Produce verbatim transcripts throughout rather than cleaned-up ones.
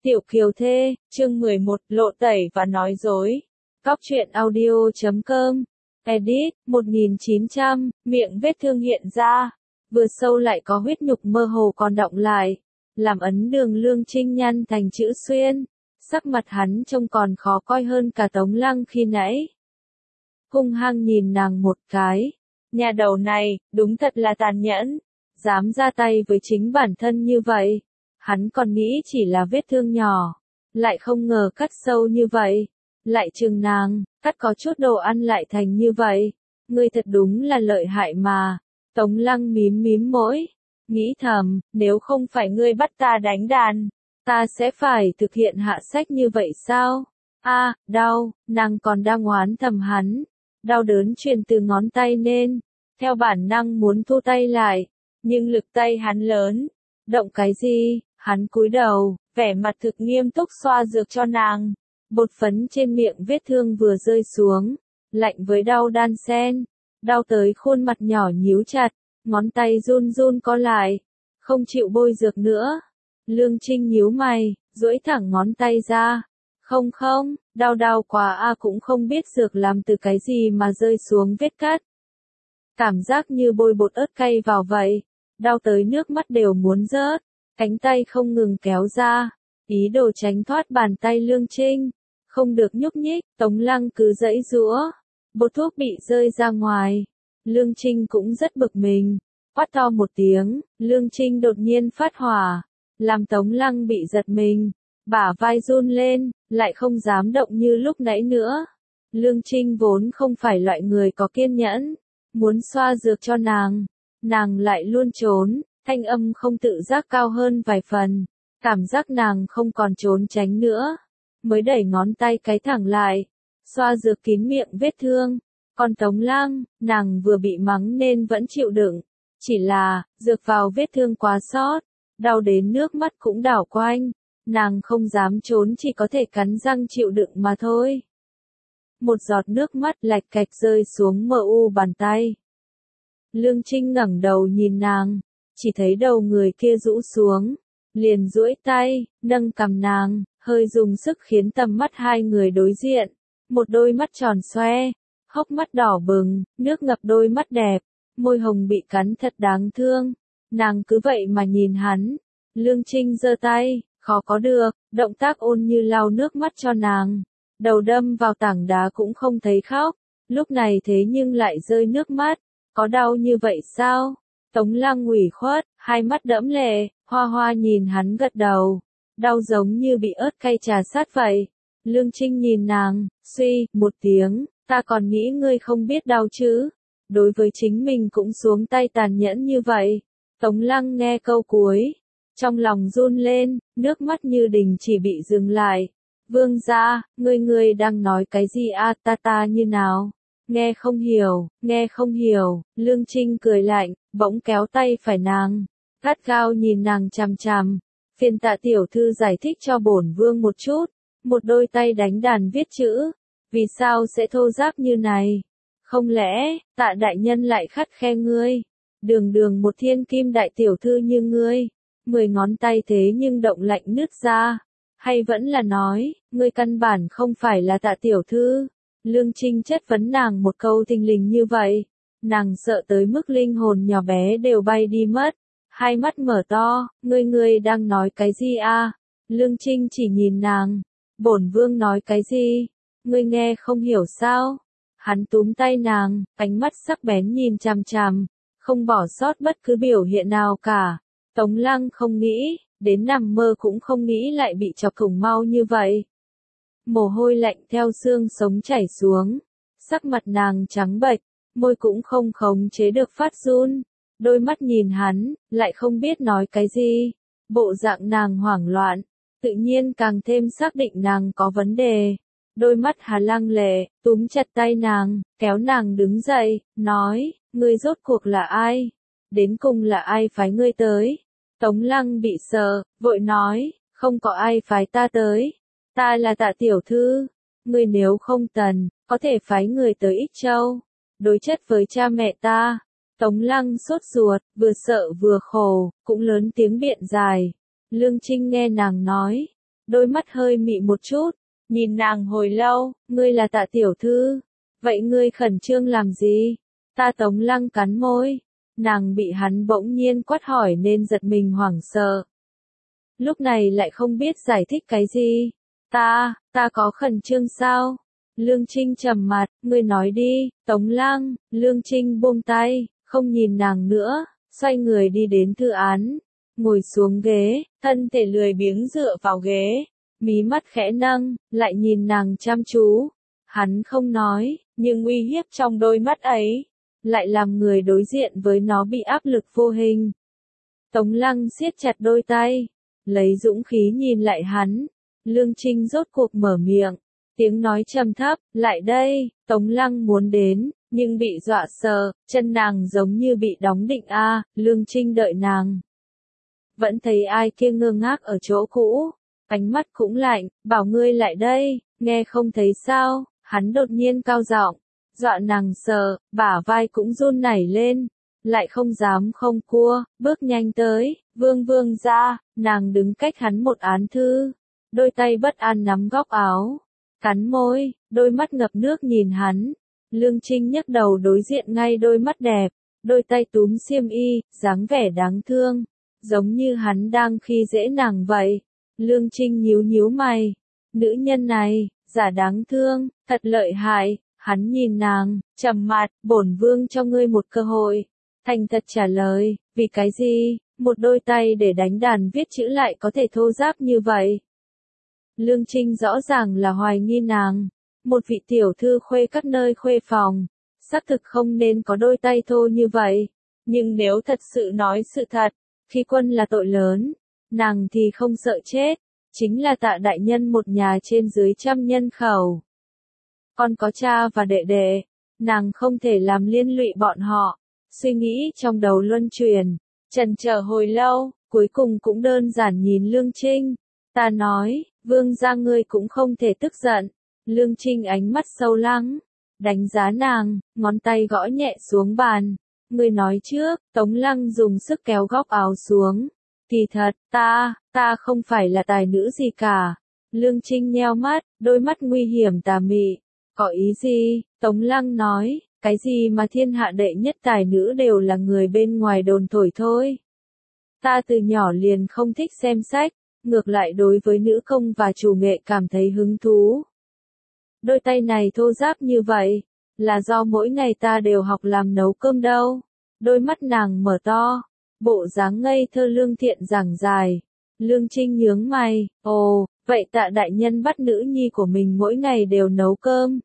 Tiểu Kiều Thê, chương mười một, lộ tẩy và nói dối. Cóc truyện audio chấm com. Edit, một nghìn chín trăm, miệng vết thương hiện ra. Vừa sâu lại có huyết nhục mơ hồ còn đọng lại. Làm ấn đường Lương Trinh nhăn thành chữ xuyên. Sắc mặt hắn trông còn khó coi hơn cả Tống Lăng khi nãy. Hung hăng nhìn nàng một cái. Nhà đầu này, đúng thật là tàn nhẫn. Dám ra tay với chính bản thân như vậy. Hắn còn nghĩ chỉ là vết thương nhỏ, lại không ngờ cắt sâu như vậy, lại chừng nàng, cắt có chút đồ ăn lại thành như vậy. Ngươi thật đúng là lợi hại mà. Tống Lăng mím mím môi, nghĩ thầm, nếu không phải ngươi bắt ta đánh đàn, ta sẽ phải thực hiện hạ sách như vậy sao? A, à, đau, nàng còn đang oán thầm hắn. Đau đớn truyền từ ngón tay nên, theo bản năng muốn thu tay lại, nhưng lực tay hắn lớn. Động cái gì? Hắn cúi đầu, vẻ mặt thực nghiêm túc xoa dược cho nàng. Bột phấn trên miệng vết thương vừa rơi xuống, lạnh với đau đan xen, đau tới khuôn mặt nhỏ nhíu chặt, ngón tay run run co lại, không chịu bôi dược nữa. Lương Trinh nhíu mày, duỗi thẳng ngón tay ra. Không không, đau đau quá a, cũng không biết dược làm từ cái gì mà rơi xuống vết cắt. Cảm giác như bôi bột ớt cay vào vậy, đau tới nước mắt đều muốn rớt. Cánh tay không ngừng kéo ra, ý đồ tránh thoát bàn tay Lương Trinh, không được nhúc nhích. Tống Lăng cứ giãy giũa, bột thuốc bị rơi ra ngoài. Lương Trinh cũng rất bực mình, quát to một tiếng. Lương Trinh đột nhiên phát hỏa, làm Tống Lăng bị giật mình, bả vai run lên, lại không dám động như lúc nãy nữa. Lương Trinh vốn không phải loại người có kiên nhẫn, muốn xoa dược cho nàng, nàng lại luôn trốn. Thanh âm không tự giác cao hơn vài phần, cảm giác nàng không còn trốn tránh nữa, mới đẩy ngón tay cái thẳng lại, xoa dược kín miệng vết thương. Còn Tống Lăng, nàng vừa bị mắng nên vẫn chịu đựng, chỉ là, dược vào vết thương quá sót, đau đến nước mắt cũng đảo quanh, nàng không dám trốn chỉ có thể cắn răng chịu đựng mà thôi. Một giọt nước mắt lạch cạch rơi xuống mờ u bàn tay. Lương Trinh ngẩng đầu nhìn nàng. Chỉ thấy đầu người kia rũ xuống, liền duỗi tay, nâng cằm nàng, hơi dùng sức khiến tầm mắt hai người đối diện. Một đôi mắt tròn xoe, hốc mắt đỏ bừng, nước ngập đôi mắt đẹp, môi hồng bị cắn thật đáng thương. Nàng cứ vậy mà nhìn hắn. Lương Trinh giơ tay, khó có được, động tác ôn như lau nước mắt cho nàng. Đầu đâm vào tảng đá cũng không thấy khóc, lúc này thế nhưng lại rơi nước mắt. Có đau như vậy sao? Tống Lăng ủy khuất, hai mắt đẫm lệ, hoa hoa nhìn hắn gật đầu. Đau giống như bị ớt cay trà sát vậy. Lương Trinh nhìn nàng, suy, một tiếng, ta còn nghĩ ngươi không biết đau chứ. Đối với chính mình cũng xuống tay tàn nhẫn như vậy. Tống Lăng nghe câu cuối, trong lòng run lên, nước mắt như đình chỉ bị dừng lại. Vương gia, ngươi ngươi đang nói cái gì a, ta ta như nào? Nghe không hiểu, nghe không hiểu. Lương Trinh cười lạnh, bỗng kéo tay phải nàng, gắt gao nhìn nàng chằm chằm. Phiền Tạ tiểu thư giải thích cho bổn vương một chút. Một đôi tay đánh đàn viết chữ, vì sao sẽ thô ráp như này? Không lẽ, Tạ đại nhân lại khắt khe ngươi? Đường đường một thiên kim đại tiểu thư như ngươi, mười ngón tay thế nhưng động lạnh nứt ra. Hay vẫn là nói, ngươi căn bản không phải là Tạ tiểu thư? Lương Trinh chất vấn nàng một câu thình lình như vậy, nàng sợ tới mức linh hồn nhỏ bé đều bay đi mất, hai mắt mở to, ngươi ngươi đang nói cái gì a? Lương Trinh chỉ nhìn nàng, bổn vương nói cái gì? Ngươi nghe không hiểu sao? Hắn túm tay nàng, ánh mắt sắc bén nhìn chằm chằm, không bỏ sót bất cứ biểu hiện nào cả. Tống Lăng không nghĩ, đến nằm mơ cũng không nghĩ lại bị chọc thủng mau như vậy. Mồ hôi lạnh theo xương sống chảy xuống, sắc mặt nàng trắng bệch, môi cũng không khống chế được phát run, đôi mắt nhìn hắn, lại không biết nói cái gì. Bộ dạng nàng hoảng loạn, tự nhiên càng thêm xác định nàng có vấn đề. Đôi mắt Hà lăng lệ, túm chặt tay nàng, kéo nàng đứng dậy, nói, ngươi rốt cuộc là ai? Đến cùng là ai phái ngươi tới? Tống Lăng bị sợ, vội nói, không có ai phái ta tới. Ta là Tạ tiểu thư, ngươi nếu không tần, có thể phái người tới Ích Châu, đối chất với cha mẹ ta. Tống Lăng sốt ruột, vừa sợ vừa khổ, cũng lớn tiếng biện giải. Lương Trinh nghe nàng nói, đôi mắt hơi mị một chút, nhìn nàng hồi lâu, ngươi là Tạ tiểu thư, vậy ngươi khẩn trương làm gì? Ta Tống Lăng cắn môi, nàng bị hắn bỗng nhiên quát hỏi nên giật mình hoảng sợ. Lúc này lại không biết giải thích cái gì. Ta, ta có khẩn trương sao? Lương Trinh trầm mặt, ngươi nói đi, Tống Lăng. Lương Trinh buông tay, không nhìn nàng nữa, xoay người đi đến thư án, ngồi xuống ghế, thân thể lười biếng dựa vào ghế, mí mắt khẽ nâng, lại nhìn nàng chăm chú. Hắn không nói, nhưng uy hiếp trong đôi mắt ấy, lại làm người đối diện với nó bị áp lực vô hình. Tống Lăng siết chặt đôi tay, lấy dũng khí nhìn lại hắn. Lương Trinh rốt cuộc mở miệng, tiếng nói trầm thấp, lại đây. Tống Lăng muốn đến, nhưng bị dọa sợ, chân nàng giống như bị đóng định a. À, Lương Trinh đợi nàng, vẫn thấy ai kia ngơ ngác ở chỗ cũ, ánh mắt cũng lạnh, bảo ngươi lại đây, nghe không thấy sao? Hắn đột nhiên cao giọng, dọa nàng sợ, bả vai cũng run nảy lên, lại không dám không cua, bước nhanh tới. Vương Vương ra, nàng đứng cách hắn một án thư, đôi tay bất an nắm góc áo, cắn môi, đôi mắt ngập nước nhìn hắn. Lương Trinh nhấc đầu đối diện ngay đôi mắt đẹp, đôi tay túm xiêm y, dáng vẻ đáng thương, giống như hắn đang khi dễ nàng vậy. Lương Trinh nhíu nhíu mày, nữ nhân này, giả đáng thương, thật lợi hại. Hắn nhìn nàng, trầm mặt, bổn vương cho ngươi một cơ hội. Thành thật trả lời, vì cái gì, một đôi tay để đánh đàn viết chữ lại có thể thô ráp như vậy? Lương Trinh rõ ràng là hoài nghi nàng, một vị tiểu thư khuê các nơi khuê phòng, xác thực không nên có đôi tay thô như vậy. Nhưng nếu thật sự nói sự thật, khi quân là tội lớn, nàng thì không sợ chết, chính là Tạ đại nhân một nhà trên dưới trăm nhân khẩu. Còn có cha và đệ đệ, nàng không thể làm liên lụy bọn họ. Suy nghĩ trong đầu luân chuyển, chần chờ hồi lâu, cuối cùng cũng đơn giản nhìn Lương Trinh. Ta nói, Vương gia ngươi cũng không thể tức giận. Lương Trinh ánh mắt sâu lắng, đánh giá nàng, ngón tay gõ nhẹ xuống bàn. Ngươi nói trước. Tống Lăng dùng sức kéo góc áo xuống. Kỳ thật, ta, ta không phải là tài nữ gì cả. Lương Trinh nheo mắt, đôi mắt nguy hiểm tà mị. Có ý gì? Tống Lăng nói, cái gì mà thiên hạ đệ nhất tài nữ đều là người bên ngoài đồn thổi thôi. Ta từ nhỏ liền không thích xem sách, ngược lại đối với nữ công và chủ nghệ cảm thấy hứng thú. Đôi tay này thô ráp như vậy, là do mỗi ngày ta đều học làm nấu cơm đâu. Đôi mắt nàng mở to, bộ dáng ngây thơ lương thiện giảng dài. Lương Trinh nhướng mày, ồ, vậy Tạ đại nhân bắt nữ nhi của mình mỗi ngày đều nấu cơm.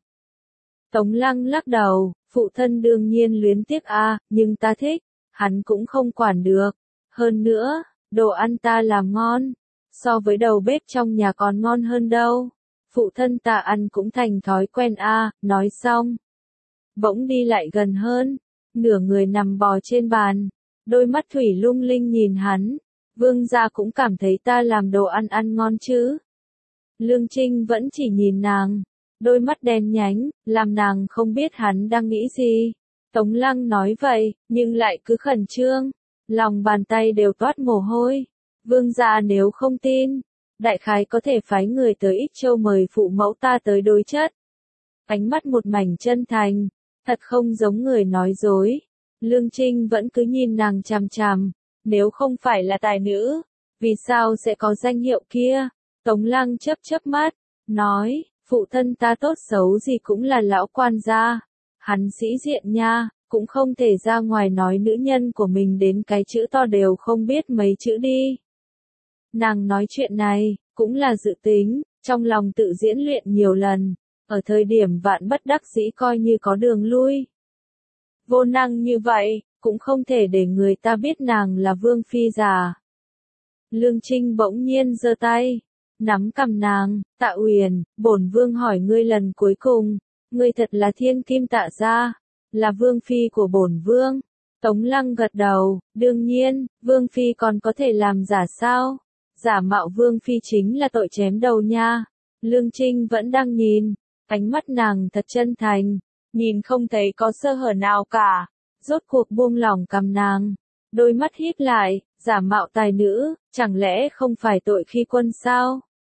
Tống Lăng lắc đầu, phụ thân đương nhiên luyến tiếc a, à, nhưng ta thích, hắn cũng không quản được. Hơn nữa, đồ ăn ta làm ngon, so với đầu bếp trong nhà còn ngon hơn đâu. Phụ thân ta ăn cũng thành thói quen a. À, nói xong, bỗng đi lại gần hơn, nửa người nằm bò trên bàn, đôi mắt thủy lung linh nhìn hắn. Vương gia cũng cảm thấy ta làm đồ ăn ăn ngon chứ? Lương Trinh vẫn chỉ nhìn nàng, đôi mắt đen nhánh, làm nàng không biết hắn đang nghĩ gì. Tống Lăng nói vậy, nhưng lại cứ khẩn trương, lòng bàn tay đều toát mồ hôi. Vương gia nếu không tin, đại khái có thể phái người tới Ích Châu mời phụ mẫu ta tới đối chất. Ánh mắt một mảnh chân thành, thật không giống người nói dối. Lương Trinh vẫn cứ nhìn nàng chằm chằm, nếu không phải là tài nữ, vì sao sẽ có danh hiệu kia? Tống Lăng chớp chớp mắt, nói, phụ thân ta tốt xấu gì cũng là lão quan gia, hắn sĩ diện nha, cũng không thể ra ngoài nói nữ nhân của mình đến cái chữ to đều không biết mấy chữ đi. Nàng nói chuyện này, cũng là dự tính, trong lòng tự diễn luyện nhiều lần, ở thời điểm vạn bất đắc dĩ coi như có đường lui. Vô năng như vậy, cũng không thể để người ta biết nàng là vương phi già. Lương Trinh bỗng nhiên giơ tay, nắm cầm nàng, Tạ Uyển, bổn vương hỏi ngươi lần cuối cùng, ngươi thật là thiên kim Tạ gia, là vương phi của bổn vương? Tống Lăng gật đầu, đương nhiên, vương phi còn có thể làm giả sao? Giả mạo vương phi chính là tội chém đầu nha. Lương Trinh vẫn đang nhìn, ánh mắt nàng thật chân thành, nhìn không thấy có sơ hở nào cả, rốt cuộc buông lỏng cầm nàng, đôi mắt híp lại, giả mạo tài nữ, chẳng lẽ không phải tội khi quân sao?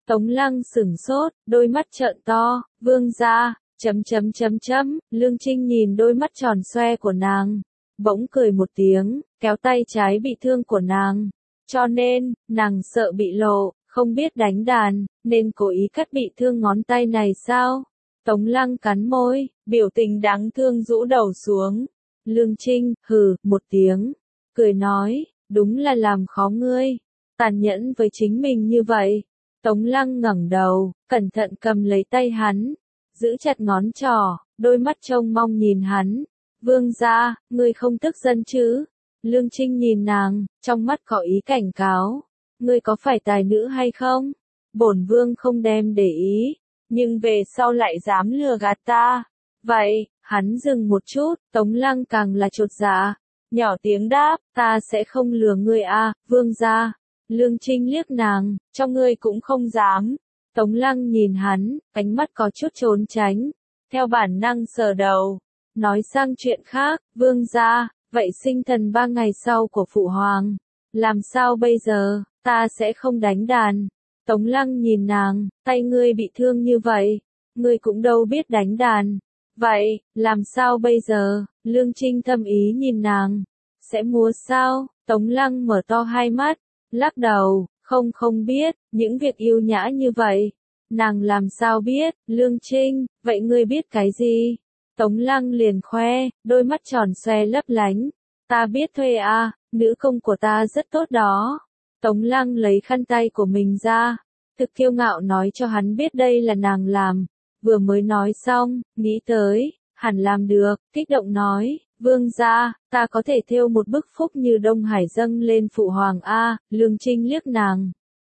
Tống Lăng sửng sốt, đôi mắt trợn to, vương gia, chấm chấm chấm chấm, Lương Trinh nhìn đôi mắt tròn xoe của nàng, bỗng cười một tiếng, kéo tay trái bị thương của nàng. Cho nên, nàng sợ bị lộ, không biết đánh đàn, nên cố ý cắt bị thương ngón tay này sao? Tống Lăng cắn môi, biểu tình đáng thương rũ đầu xuống. Lương Trinh, hừ, một tiếng, cười nói, đúng là làm khó ngươi, tàn nhẫn với chính mình như vậy. Tống Lăng ngẩng đầu, cẩn thận cầm lấy tay hắn, giữ chặt ngón trỏ, đôi mắt trông mong nhìn hắn. Vương gia, ngươi không tức giận chứ? Lương Trinh nhìn nàng, trong mắt có ý cảnh cáo. Ngươi có phải tài nữ hay không? Bổn vương không đem để ý, nhưng về sau lại dám lừa gạt ta. Vậy, hắn dừng một chút, Tống Lăng càng là chột dạ, nhỏ tiếng đáp, ta sẽ không lừa ngươi a, vương gia. Lương Trinh liếc nàng, cho ngươi cũng không dám. Tống Lăng nhìn hắn, ánh mắt có chút trốn tránh, theo bản năng sờ đầu. Nói sang chuyện khác, vương gia, vậy sinh thần ba ngày sau của phụ hoàng, làm sao bây giờ, ta sẽ không đánh đàn. Tống Lăng nhìn nàng, tay ngươi bị thương như vậy, ngươi cũng đâu biết đánh đàn. Vậy, làm sao bây giờ? Lương Trinh thâm ý nhìn nàng, sẽ múa sao? Tống Lăng mở to hai mắt, lắc đầu, không không biết, những việc yêu nhã như vậy, nàng làm sao biết? Lương Trinh, vậy ngươi biết cái gì? Tống Lăng liền khoe, đôi mắt tròn xoe lấp lánh. Ta biết thuê a, nữ công của ta rất tốt đó. Tống Lăng lấy khăn tay của mình ra, thực kiêu ngạo nói cho hắn biết đây là nàng làm. Vừa mới nói xong, nghĩ tới, hẳn làm được, kích động nói, vương gia, ta có thể thêu một bức phúc như Đông Hải dâng lên phụ hoàng a. Lương Trinh liếc nàng,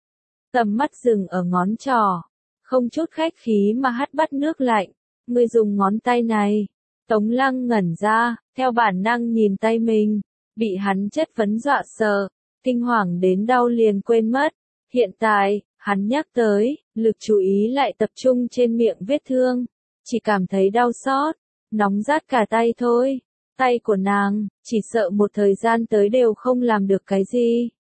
tầm mắt dừng ở ngón trỏ, không chút khách khí mà hắt bắt nước lạnh. Ngươi dùng ngón tay này. Tống Lăng ngẩn ra, theo bản năng nhìn tay mình, bị hắn chất vấn dọa sợ, kinh hoàng đến đau liền quên mất. Hiện tại, hắn nhắc tới, lực chú ý lại tập trung trên miệng vết thương, chỉ cảm thấy đau xót, nóng rát cả tay thôi. Tay của nàng, chỉ sợ một thời gian tới đều không làm được cái gì.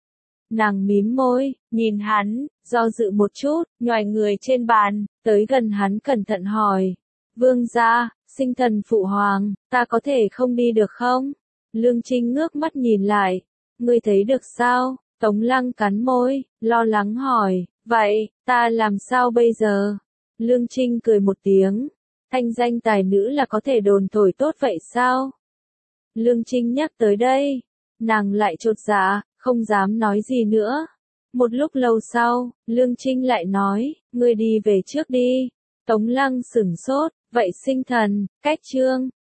Nàng mím môi, nhìn hắn, do dự một chút, nhoài người trên bàn, tới gần hắn cẩn thận hỏi. Vương gia, sinh thần phụ hoàng, ta có thể không đi được không? Lương Trinh ngước mắt nhìn lại. Ngươi thấy được sao? Tống Lăng cắn môi, lo lắng hỏi. Vậy, ta làm sao bây giờ? Lương Trinh cười một tiếng. Thanh danh tài nữ là có thể đồn thổi tốt vậy sao? Lương Trinh nhắc tới đây. Nàng lại chột dạ, không dám nói gì nữa. Một lúc lâu sau, Lương Trinh lại nói, ngươi đi về trước đi. Tống Lăng sửng sốt, vậy sinh thần, cách chương.